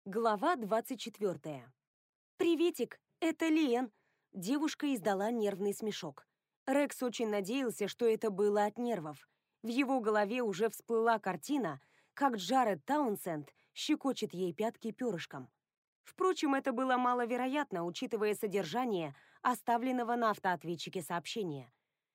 Глава 24. «Приветик, это Лиэн!» Девушка издала нервный смешок. Рекс очень надеялся, что это было от нервов. В его голове уже всплыла картина, как Джаред Таунсенд щекочет ей пятки перышком. Впрочем, это было маловероятно, учитывая содержание оставленного на автоответчике сообщения.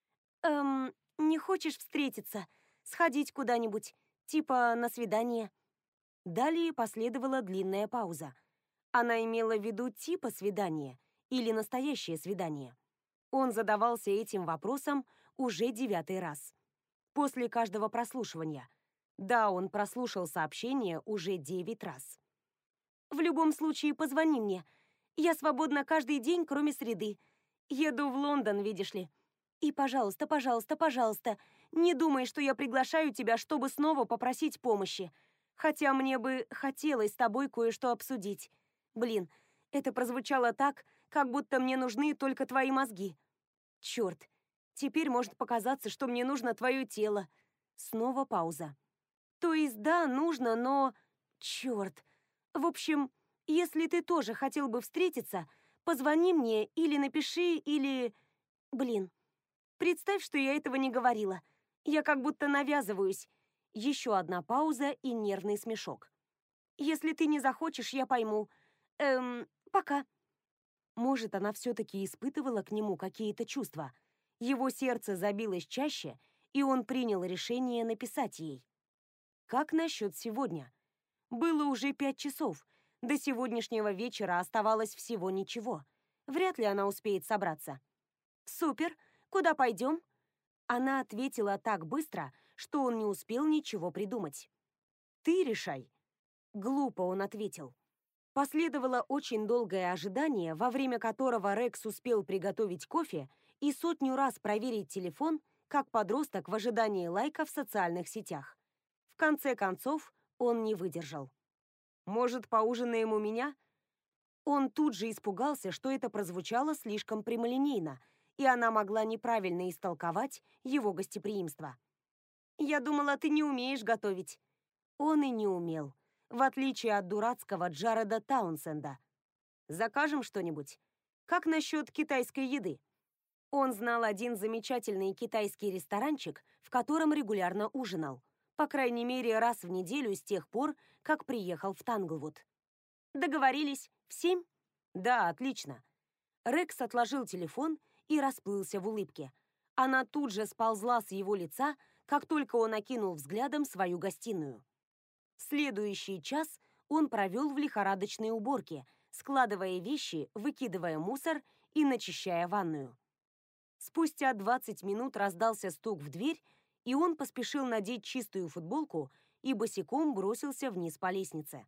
Не хочешь встретиться? Сходить куда-нибудь? Типа на свидание?» Далее последовала длинная пауза. Она имела в виду типа свидания или настоящее свидание. Он задавался этим вопросом уже 9-й раз. После каждого прослушивания. Да, он прослушал сообщение уже 9 раз. «В любом случае, позвони мне. Я свободна каждый день, кроме среды. Еду в Лондон, видишь ли. И, пожалуйста, пожалуйста, пожалуйста, не думай, что я приглашаю тебя, чтобы снова попросить помощи. Хотя мне бы хотелось с тобой кое-что обсудить. Блин, это прозвучало так, как будто мне нужны только твои мозги. Черт, теперь может показаться, что мне нужно твое тело». Снова пауза. «То есть да, нужно, но... Черт. В общем, если ты тоже хотел бы встретиться, позвони мне или напиши, или... Блин, представь, что я этого не говорила. Я как будто навязываюсь». Еще одна пауза и нервный смешок. «Если ты не захочешь, я пойму. Пока». Может, она все-таки испытывала к нему какие-то чувства. Его сердце забилось чаще, и он принял решение написать ей. Как насчет сегодня? Было уже 5 часов. До сегодняшнего вечера оставалось всего ничего. Вряд ли она успеет собраться. «Супер! Куда пойдем?» Она ответила так быстро, что он не успел ничего придумать. «Ты решай». Глупо он ответил. Последовало очень долгое ожидание, во время которого Рекс успел приготовить кофе и сотню раз проверить телефон, как подросток в ожидании лайка в социальных сетях. В конце концов, он не выдержал. «Может, поужинаем у меня?» Он тут же испугался, что это прозвучало слишком прямолинейно, и она могла неправильно истолковать его гостеприимство. «Я думала, ты не умеешь готовить». Он и не умел, в отличие от дурацкого Джареда Таунсенда. «Закажем что-нибудь? Как насчет китайской еды?» Он знал один замечательный китайский ресторанчик, в котором регулярно ужинал. По крайней мере, раз в неделю с тех пор, как приехал в Танглвуд. «Договорились? В 7?» «Да, отлично». Рекс отложил телефон и расплылся в улыбке. Она тут же сползла с его лица, как только он окинул взглядом свою гостиную. Следующий час он провел в лихорадочной уборке, складывая вещи, выкидывая мусор и начищая ванную. Спустя 20 минут раздался стук в дверь, и он поспешил надеть чистую футболку и босиком бросился вниз по лестнице.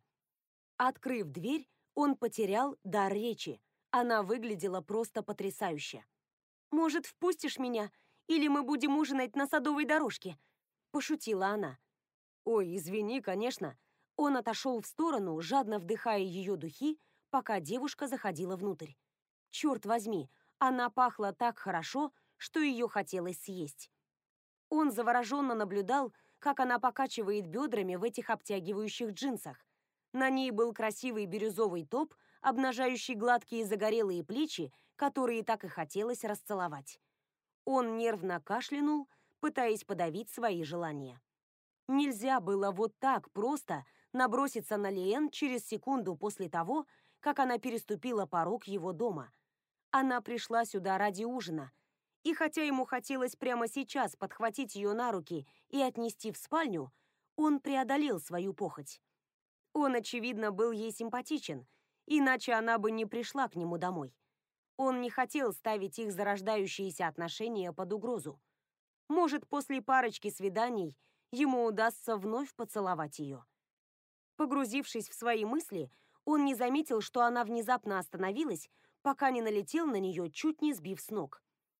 Открыв дверь, он потерял дар речи. Она выглядела просто потрясающе. «Может, впустишь меня? Или мы будем ужинать на садовой дорожке?» – пошутила она. «Ой, извини, конечно». Он отошел в сторону, жадно вдыхая ее духи, пока девушка заходила внутрь. Черт возьми, она пахла так хорошо, что ее хотелось съесть. Он завороженно наблюдал, как она покачивает бедрами в этих обтягивающих джинсах. На ней был красивый бирюзовый топ, обнажающий гладкие загорелые плечи, которые так и хотелось расцеловать. Он нервно кашлянул, пытаясь подавить свои желания. Нельзя было вот так просто наброситься на Лиэн через секунду после того, как она переступила порог его дома. Она пришла сюда ради ужина, и хотя ему хотелось прямо сейчас подхватить ее на руки и отнести в спальню, он преодолел свою похоть. Он, очевидно, был ей симпатичен, иначе она бы не пришла к нему домой. Он не хотел ставить их зарождающиеся отношения под угрозу. Может, после парочки свиданий ему удастся вновь поцеловать ее. Погрузившись в свои мысли, он не заметил, что она внезапно остановилась, пока не налетел на нее, чуть не сбив с ног.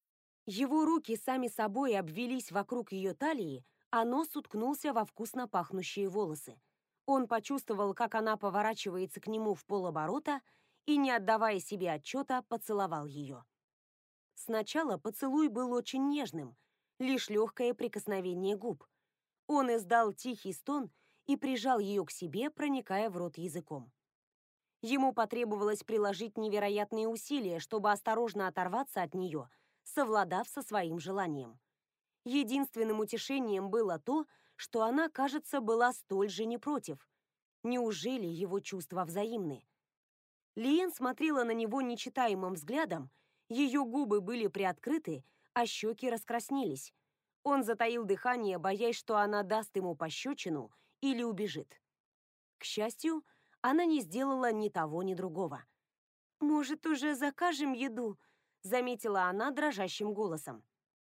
Его руки сами собой обвились вокруг ее талии, а нос уткнулся во вкусно пахнущие волосы. Он почувствовал, как она поворачивается к нему в полоборота и, не отдавая себе отчета, поцеловал ее. Сначала поцелуй был очень нежным, лишь легкое прикосновение губ. Он издал тихий стон и прижал ее к себе, проникая в рот языком. Ему потребовалось приложить невероятные усилия, чтобы осторожно оторваться от нее, совладав со своим желанием. Единственным утешением было то, что она, кажется, была столь же не против. Неужели его чувства взаимны? Лиен смотрела на него нечитаемым взглядом, ее губы были приоткрыты, а щеки раскраснелись. Он затаил дыхание, боясь, что она даст ему пощечину или убежит. К счастью, она не сделала ни того, ни другого. «Может, уже закажем еду?» — заметила она дрожащим голосом.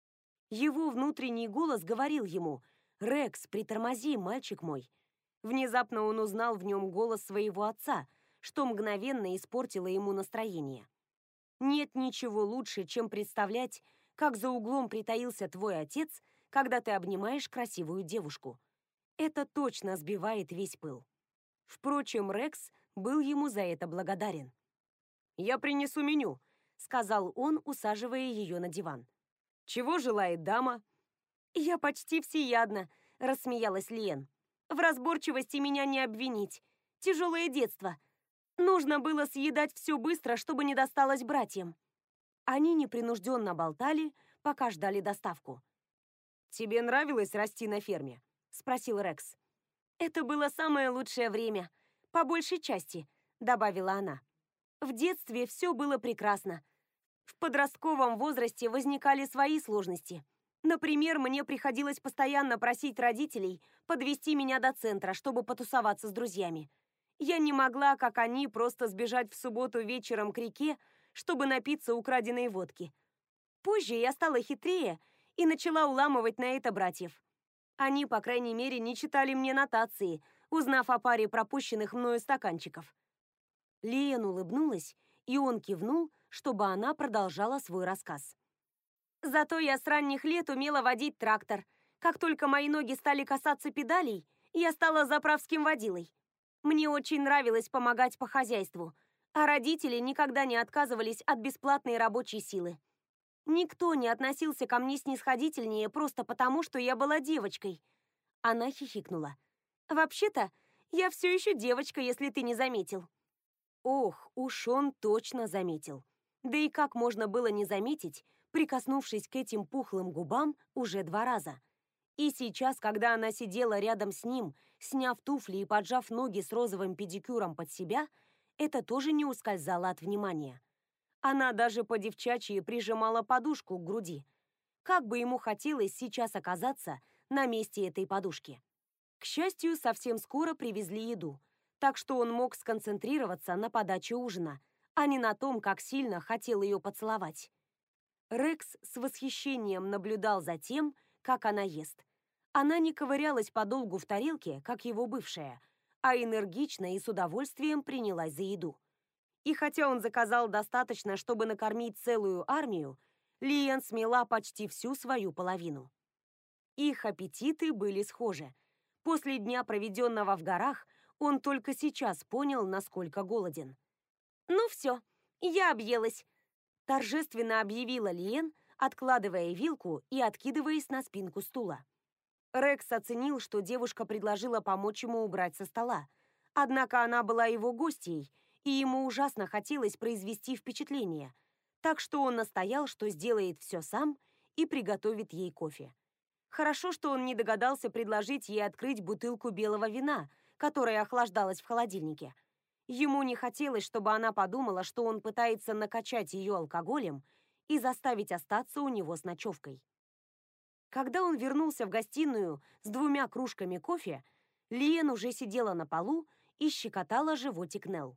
Его внутренний голос говорил ему: «Рекс, притормози, мальчик мой». Внезапно он узнал в нем голос своего отца, что мгновенно испортило ему настроение. Нет ничего лучше, чем представлять, как за углом притаился твой отец, когда ты обнимаешь красивую девушку. Это точно сбивает весь пыл. Впрочем, Рекс был ему за это благодарен. «Я принесу меню», — сказал он, усаживая ее на диван. «Чего желает дама?» «Я почти всеядна», — рассмеялась Лиен. «В разборчивости меня не обвинить. Тяжелое детство. Нужно было съедать все быстро, чтобы не досталось братьям». Они непринужденно болтали, пока ждали доставку. «Тебе нравилось расти на ферме?» — спросил Рекс. «Это было самое лучшее время, по большей части», — добавила она. «В детстве все было прекрасно. В подростковом возрасте возникали свои сложности. Например, мне приходилось постоянно просить родителей подвезти меня до центра, чтобы потусоваться с друзьями. Я не могла, как они, просто сбежать в субботу вечером к реке, чтобы напиться украденной водки. Позже я стала хитрее и начала уламывать на это братьев. Они, по крайней мере, не читали мне нотации, узнав о паре пропущенных мною стаканчиков». Лиен улыбнулась, и он кивнул, чтобы она продолжала свой рассказ. «Зато я с ранних лет умела водить трактор. Как только мои ноги стали касаться педалей, я стала заправским водилой. Мне очень нравилось помогать по хозяйству, а родители никогда не отказывались от бесплатной рабочей силы. Никто не относился ко мне снисходительнее просто потому, что я была девочкой». Она хихикнула. «Вообще-то, я все еще девочка, если ты не заметил». Ох, уж он точно заметил. Да и как можно было не заметить, прикоснувшись к этим пухлым губам уже 2 раза. И сейчас, когда она сидела рядом с ним, сняв туфли и поджав ноги с розовым педикюром под себя, это тоже не ускользало от внимания. Она даже по-девчачьи прижимала подушку к груди. Как бы ему хотелось сейчас оказаться на месте этой подушки. К счастью, совсем скоро привезли еду, так что он мог сконцентрироваться на подаче ужина, а не на том, как сильно хотел ее поцеловать. Рекс с восхищением наблюдал за тем, как она ест. Она не ковырялась подолгу в тарелке, как его бывшая, а энергично и с удовольствием принялась за еду. И хотя он заказал достаточно, чтобы накормить целую армию, Лиен смела почти всю свою половину. Их аппетиты были схожи. После дня, проведенного в горах, он только сейчас понял, насколько голоден. «Ну все, я объелась», — торжественно объявила Лиен, откладывая вилку и откидываясь на спинку стула. Рекс оценил, что девушка предложила помочь ему убрать со стола. Однако она была его гостьей, и ему ужасно хотелось произвести впечатление, так что он настоял, что сделает все сам и приготовит ей кофе. Хорошо, что он не догадался предложить ей открыть бутылку белого вина, которая охлаждалась в холодильнике. Ему не хотелось, чтобы она подумала, что он пытается накачать ее алкоголем и заставить остаться у него с ночевкой. Когда он вернулся в гостиную с 2 кружками кофе, Лиен уже сидела на полу и щекотала животик Нелл.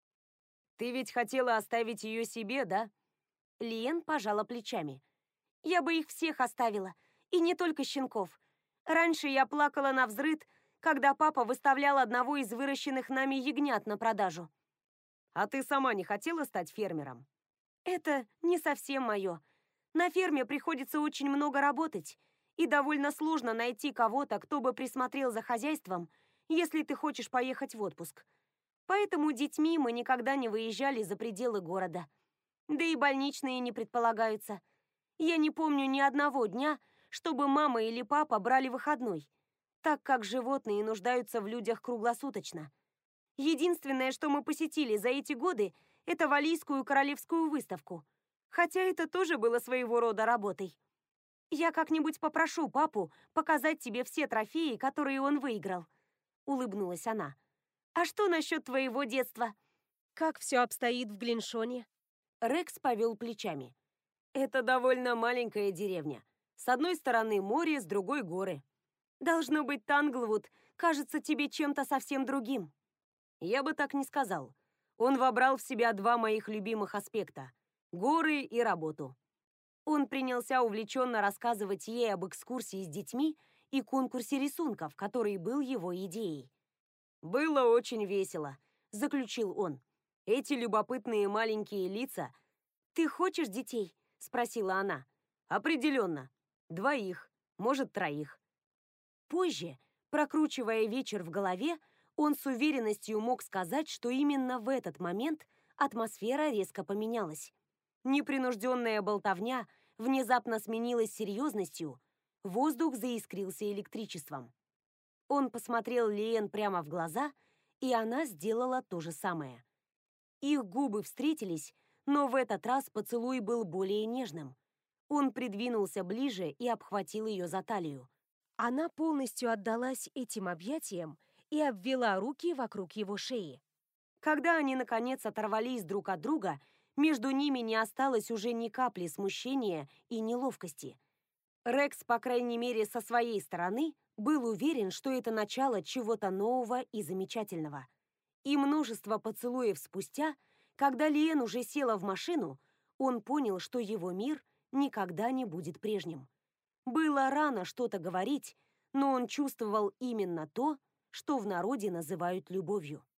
«Ты ведь хотела оставить ее себе, да?» Лиен пожала плечами. «Я бы их всех оставила, и не только щенков. Раньше я плакала навзрыд, когда папа выставлял одного из выращенных нами ягнят на продажу». «А ты сама не хотела стать фермером?» «Это не совсем мое. На ферме приходится очень много работать, и довольно сложно найти кого-то, кто бы присмотрел за хозяйством, если ты хочешь поехать в отпуск. Поэтому детьми мы никогда не выезжали за пределы города. Да и больничные не предполагаются. Я не помню ни одного дня, чтобы мама или папа брали выходной, так как животные нуждаются в людях круглосуточно. Единственное, что мы посетили за эти годы, это Валийскую королевскую выставку. Хотя это тоже было своего рода работой. Я как-нибудь попрошу папу показать тебе все трофеи, которые он выиграл. Улыбнулась она. А что насчет твоего детства? Как все обстоит в Глиншоне? Рекс повел плечами. Это довольно маленькая деревня. С одной стороны море, с другой горы. Должно быть, Танглвуд кажется тебе чем-то совсем другим. Я бы так не сказал. Он вобрал в себя два моих любимых аспекта – горы и работу. Он принялся увлеченно рассказывать ей об экскурсии с детьми и конкурсе рисунков, который был его идеей. «Было очень весело», – заключил он. «Эти любопытные маленькие лица». «Ты хочешь детей?» – спросила она. «Определенно. 2, может 3». Позже, прокручивая вечер в голове, он с уверенностью мог сказать, что именно в этот момент атмосфера резко поменялась. Непринужденная болтовня внезапно сменилась серьезностью, воздух заискрился электричеством. Он посмотрел Лиэн прямо в глаза, и она сделала то же самое. Их губы встретились, но в этот раз поцелуй был более нежным. Он придвинулся ближе и обхватил ее за талию. Она полностью отдалась этим объятиям и обвела руки вокруг его шеи. Когда они, наконец, оторвались друг от друга, между ними не осталось уже ни капли смущения и неловкости. Рекс, по крайней мере, со своей стороны, был уверен, что это начало чего-то нового и замечательного. И множество поцелуев спустя, когда Лиэн уже села в машину, он понял, что его мир никогда не будет прежним. Было рано что-то говорить, но он чувствовал именно то, что в народе называют любовью.